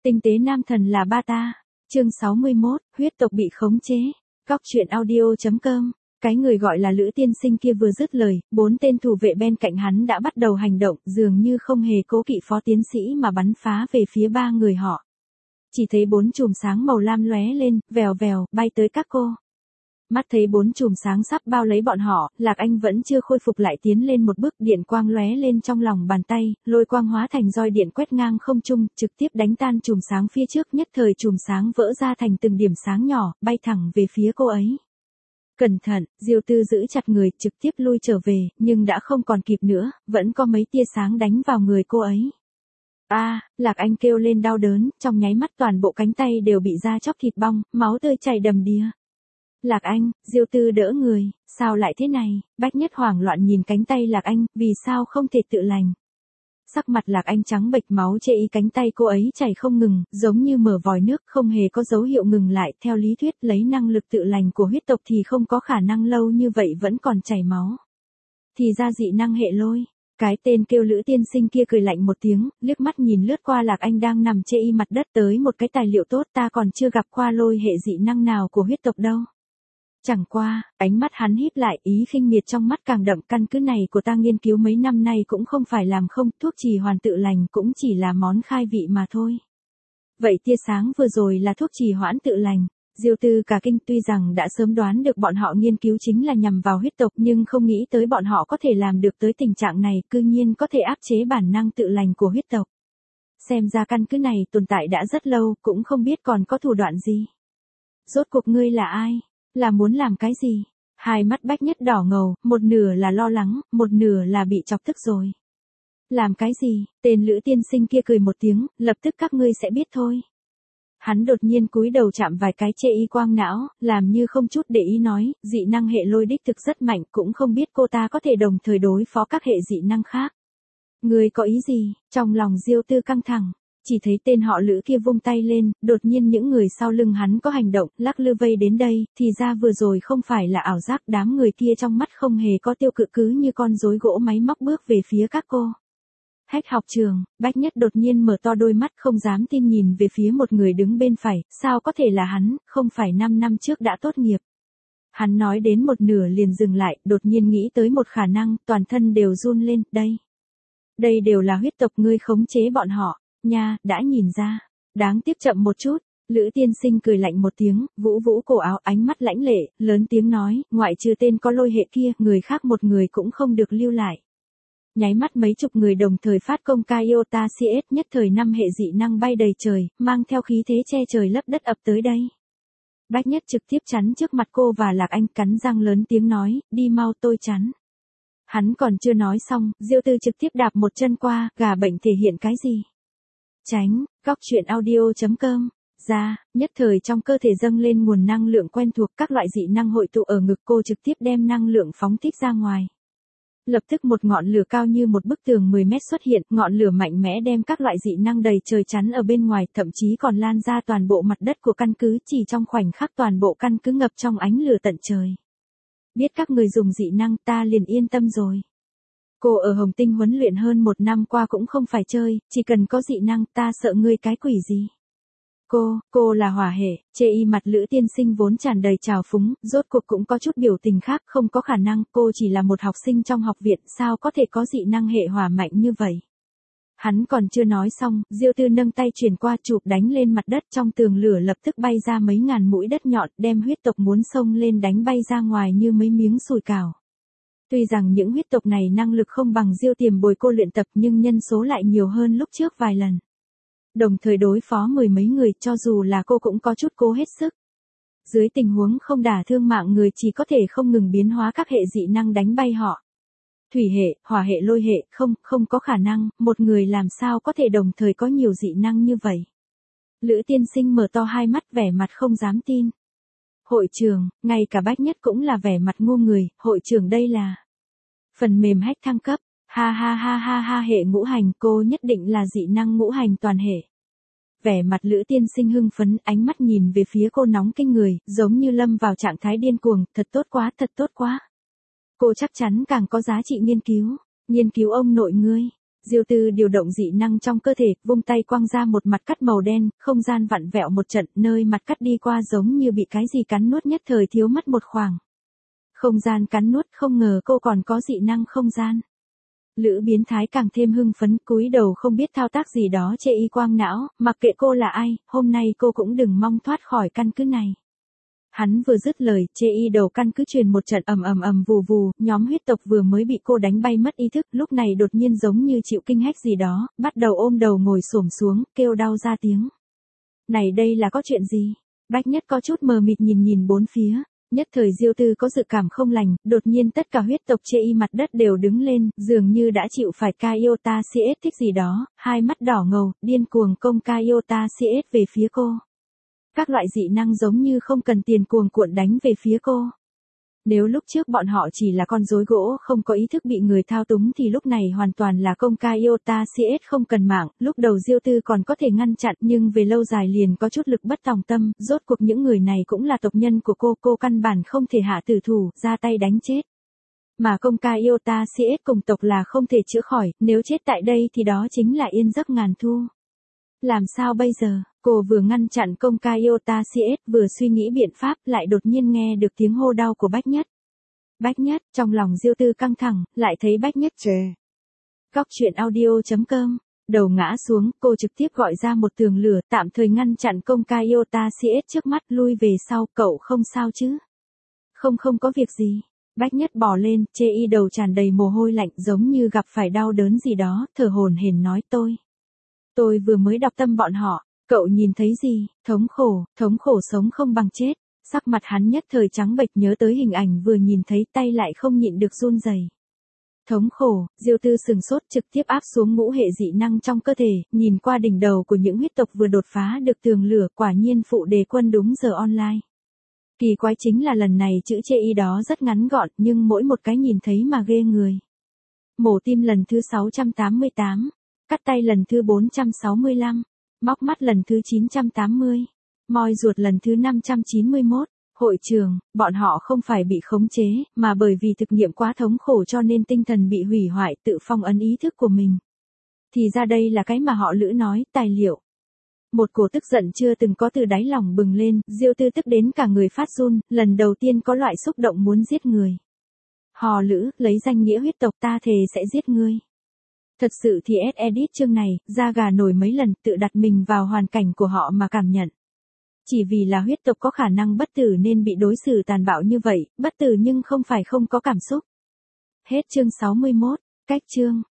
Tinh tế nam thần là ba ta. Chương 61, huyết tộc bị khống chế. Góc truyện audio.com. Cái người gọi là Lữ tiên sinh kia vừa dứt lời, 4 tên thủ vệ bên cạnh hắn đã bắt đầu hành động, dường như không hề cố kỵ phó tiến sĩ mà bắn phá về phía 3 người họ. Chỉ thấy 4 chùm sáng màu lam lóe lên, vèo vèo, bay tới các cô. Mắt thấy 4 chùm sáng sắp bao lấy bọn họ, Lạc Anh vẫn chưa khôi phục lại tiến lên một bước, điện quang lóe lên trong lòng bàn tay, lôi quang hóa thành roi điện quét ngang không trung, trực tiếp đánh tan chùm sáng phía trước, nhất thời chùm sáng vỡ ra thành từng điểm sáng nhỏ, bay thẳng về phía cô ấy. Cẩn thận, Diêu Tư giữ chặt người, trực tiếp lui trở về, nhưng đã không còn kịp nữa, vẫn có mấy tia sáng đánh vào người cô ấy. Lạc Anh kêu lên đau đớn, trong nháy mắt toàn bộ cánh tay đều bị da chóc thịt bong, máu tươi chảy đầm đìa. Lạc Anh, Diêu Tư đỡ người, sao lại thế này? Bách Nhất hoảng loạn nhìn cánh tay Lạc Anh, vì sao không thể tự lành? Sắc mặt Lạc Anh trắng bệch, máu chảy, cánh tay cô ấy chảy không ngừng, giống như mở vòi nước, không hề có dấu hiệu ngừng lại. Theo lý thuyết, lấy năng lực tự lành của huyết tộc thì không có khả năng lâu như vậy vẫn còn chảy máu. Thì ra dị năng hệ lôi. Cái tên kêu Lữ tiên sinh kia cười lạnh một tiếng, liếc mắt nhìn lướt qua Lạc Anh đang nằm chê y mặt đất, tới một cái tài liệu tốt, ta còn chưa gặp qua lôi hệ dị năng nào của huyết tộc đâu. Chẳng qua, ánh mắt hắn híp lại, ý khinh miệt trong mắt càng đậm, căn cứ này của ta nghiên cứu mấy năm nay cũng không phải làm không, thuốc trì hoàn tự lành cũng chỉ là món khai vị mà thôi. Vậy tia sáng vừa rồi là thuốc trì hoãn tự lành. Diêu Tư cả kinh, tuy rằng đã sớm đoán được bọn họ nghiên cứu chính là nhằm vào huyết tộc, nhưng không nghĩ tới bọn họ có thể làm được tới tình trạng này, cư nhiên có thể áp chế bản năng tự lành của huyết tộc. Xem ra căn cứ này tồn tại đã rất lâu, cũng không biết còn có thủ đoạn gì. Rốt cuộc ngươi là ai? Là muốn làm cái gì? Hai mắt Bách Nhất đỏ ngầu, một nửa là lo lắng, một nửa là bị chọc tức rồi. Làm cái gì? Tên Lữ tiên sinh kia cười một tiếng, lập tức các ngươi sẽ biết thôi. Hắn đột nhiên cúi đầu chạm vài cái chê y quang não, làm như không chút để ý nói, dị năng hệ lôi đích thực rất mạnh, cũng không biết cô ta có thể đồng thời đối phó các hệ dị năng khác. Ngươi có ý gì? Trong lòng Diêu Tư căng thẳng. Chỉ thấy tên họ Lữ kia vung tay lên, đột nhiên những người sau lưng hắn có hành động, lắc lư vây đến đây, thì ra vừa rồi không phải là ảo giác, đám người kia trong mắt không hề có tiêu cự, cứ như con rối gỗ máy móc bước về phía các cô. Hách học trường, Bách Nhất đột nhiên mở to đôi mắt không dám tin nhìn về phía một người đứng bên phải, sao có thể là hắn, không phải 5 năm trước đã tốt nghiệp. Hắn nói đến một nửa liền dừng lại, đột nhiên nghĩ tới một khả năng, toàn thân đều run lên, đây đều là huyết tộc, ngươi khống chế bọn họ. Nha, đã nhìn ra. Đáng tiếc chậm một chút. Lữ tiên sinh cười lạnh một tiếng, vũ vũ cổ áo, ánh mắt lãnh lệ, lớn tiếng nói, ngoại trừ tên có lôi hệ kia, người khác một người cũng không được lưu lại. Nháy mắt mấy chục người đồng thời phát công ca Iota CS, nhất thời 5 hệ dị năng bay đầy trời, mang theo khí thế che trời lấp đất ập tới đây. Bách Nhất trực tiếp chắn trước mặt cô và Lạc Anh, cắn răng lớn tiếng nói, đi mau, tôi chắn. Hắn còn chưa nói xong, Diêu Tư trực tiếp đạp một chân qua, gà bệnh thể hiện cái gì? Tránh, góc truyện audio.com. Ra, nhất thời trong cơ thể dâng lên nguồn năng lượng quen thuộc, các loại dị năng hội tụ ở ngực cô, trực tiếp đem năng lượng phóng thích ra ngoài. Lập tức một ngọn lửa cao như một bức tường 10 mét xuất hiện, ngọn lửa mạnh mẽ đem các loại dị năng đầy trời chắn ở bên ngoài, thậm chí còn lan ra toàn bộ mặt đất của căn cứ, chỉ trong khoảnh khắc toàn bộ căn cứ ngập trong ánh lửa tận trời. Biết các người dùng dị năng, ta liền yên tâm rồi. Cô ở Hồng Tinh huấn luyện hơn 1 năm qua cũng không phải chơi, chỉ cần có dị năng, ta sợ ngươi cái quỷ gì. Cô là hỏa hệ, chê y mặt Lữ tiên sinh vốn tràn đầy trào phúng, rốt cuộc cũng có chút biểu tình khác, không có khả năng, cô chỉ là một học sinh trong học viện, sao có thể có dị năng hệ hỏa mạnh như vậy. Hắn còn chưa nói xong, Diêu Tư nâng tay chuyển qua chụp đánh lên mặt đất, trong tường lửa lập tức bay ra mấy ngàn mũi đất nhọn, đem huyết tộc muốn xông lên đánh bay ra ngoài như mấy miếng sùi cảo. Tuy rằng những huyết tộc này năng lực không bằng Diêu Tiềm bồi cô luyện tập, nhưng nhân số lại nhiều hơn lúc trước vài lần. Đồng thời đối phó 10 mấy người, cho dù là cô cũng có chút cố hết sức. Dưới tình huống không đả thương mạng người, chỉ có thể không ngừng biến hóa các hệ dị năng đánh bay họ. Thủy hệ, hỏa hệ, lôi hệ, không có khả năng, một người làm sao có thể đồng thời có nhiều dị năng như vậy. Lữ tiên sinh mở to hai mắt, vẻ mặt không dám tin. Hội trưởng, ngay cả Bách Nhất cũng là vẻ mặt ngu người, hội trưởng đây là phần mềm hack thăng cấp. Ha, hệ ngũ hành, cô nhất định là dị năng ngũ hành toàn hệ. Vẻ mặt Lữ tiên sinh hưng phấn, ánh mắt nhìn về phía cô nóng kinh người, giống như lâm vào trạng thái điên cuồng, thật tốt quá. Cô chắc chắn càng có giá trị nghiên cứu ông nội ngươi. Diêu Tư điều động dị năng trong cơ thể, vung tay quăng ra một mặt cắt màu đen, không gian vặn vẹo một trận, nơi mặt cắt đi qua giống như bị cái gì cắn nuốt, nhất thời thiếu mất một khoảng không gian cắn nuốt, không ngờ cô còn có dị năng không gian. Lữ biến thái càng thêm hưng phấn, cúi đầu không biết thao tác gì đó chê y quang não, mặc kệ cô là ai, hôm nay cô cũng đừng mong thoát khỏi căn cứ này. Hắn vừa dứt lời, chê y đầu căn cứ truyền một trận ầm ầm ầm vù vù, nhóm huyết tộc vừa mới bị cô đánh bay mất ý thức, lúc này đột nhiên giống như chịu kinh hách gì đó, bắt đầu ôm đầu ngồi xổm xuống, kêu đau ra tiếng. Này đây là có chuyện gì? Bách Nhất có chút mờ mịt nhìn bốn phía. Nhất thời Diêu Tư có dự cảm không lành, đột nhiên tất cả huyết tộc chê y mặt đất đều đứng lên, dường như đã chịu phải Kaiota CS thích gì đó, hai mắt đỏ ngầu, điên cuồng công Kaiota CS về phía cô. Các loại dị năng giống như không cần tiền cuồng cuộn đánh về phía cô. Nếu lúc trước bọn họ chỉ là con rối gỗ không có ý thức bị người thao túng thì lúc này hoàn toàn là công Kaiota CS không cần mạng, lúc đầu Diêu Tư còn có thể ngăn chặn nhưng về lâu dài liền có chút lực bất tòng tâm, rốt cuộc những người này cũng là tộc nhân của cô căn bản không thể hạ tử thủ, ra tay đánh chết. Mà công Kaiota CS cùng tộc là không thể chữa khỏi, nếu chết tại đây thì đó chính là yên giấc ngàn thu. Làm sao bây giờ, cô vừa ngăn chặn công Kaiota CS vừa suy nghĩ biện pháp lại đột nhiên nghe được tiếng hô đau của Bách Nhất. Bách Nhất, trong lòng Diêu Tư căng thẳng, lại thấy Bách Nhất chề. Góc truyện audio.com, đầu ngã xuống, cô trực tiếp gọi ra một tường lửa tạm thời ngăn chặn công Kaiota CS trước mắt, lui về sau, cậu không sao chứ? Không có việc gì. Bách Nhất bò lên, chê y đầu tràn đầy mồ hôi lạnh giống như gặp phải đau đớn gì đó, thở hổn hển nói Tôi vừa mới đọc tâm bọn họ, cậu nhìn thấy gì, thống khổ sống không bằng chết, sắc mặt hắn nhất thời trắng bệch nhớ tới hình ảnh vừa nhìn thấy tay lại không nhịn được run rẩy. Thống khổ, Diêu Tư sừng sốt trực tiếp áp xuống ngũ hệ dị năng trong cơ thể, nhìn qua đỉnh đầu của những huyết tộc vừa đột phá được tường lửa, quả nhiên phụ đề quân đúng giờ online. Kỳ quái chính là lần này chữ chê y đó rất ngắn gọn nhưng mỗi một cái nhìn thấy mà ghê người. Mổ tim lần thứ 688. Cắt tay lần thứ 465, móc mắt lần thứ 980, moi ruột lần thứ 591. Hội trường, bọn họ không phải bị khống chế, mà bởi vì thực nghiệm quá thống khổ cho nên tinh thần bị hủy hoại, tự phong ấn ý thức của mình. Thì ra đây là cái mà họ Lữ nói, tài liệu. Một cổ tức giận chưa từng có từ đáy lòng bừng lên, Diêu Tư tức đến cả người phát run, lần đầu tiên có loại xúc động muốn giết người. Họ Lữ, lấy danh nghĩa huyết tộc ta thề sẽ giết ngươi. Thật sự thì edit chương này, da gà nổi mấy lần, tự đặt mình vào hoàn cảnh của họ mà cảm nhận. Chỉ vì là huyết tộc có khả năng bất tử nên bị đối xử tàn bạo như vậy, bất tử nhưng không phải không có cảm xúc. Hết chương 61, cách chương.